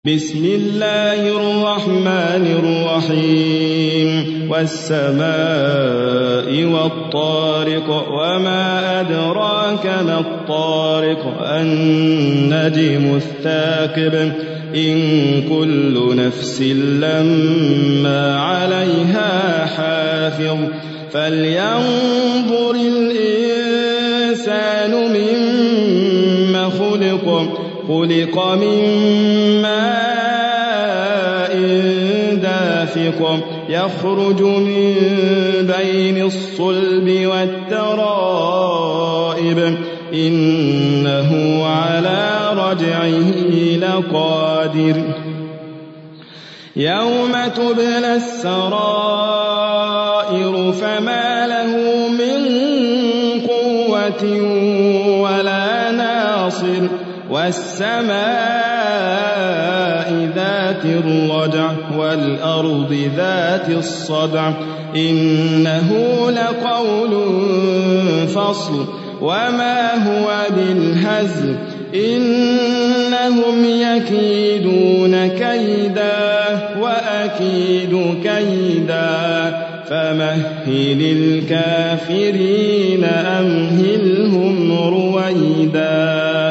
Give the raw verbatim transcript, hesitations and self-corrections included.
بسم الله الرحمن الرحيم والسماء والطارق وما أدراك ما الطارق النجم الثاقب إن كل نفس لما عليها حافظ فلينظر الإنسان مما خلق خلق من ماء دافق يخرج من بين الصلب والترائب إنه على رجعه لقادر يوم تبلى السرائر فما له من قوة ولا ناصر والسماء ذات الرجع والأرض ذات الصدع إنه لقول فصل وما هو بالهزل إنهم يكيدون كيدا وأكيد كيدا فمهل الكافرين أمهلهم رويدا.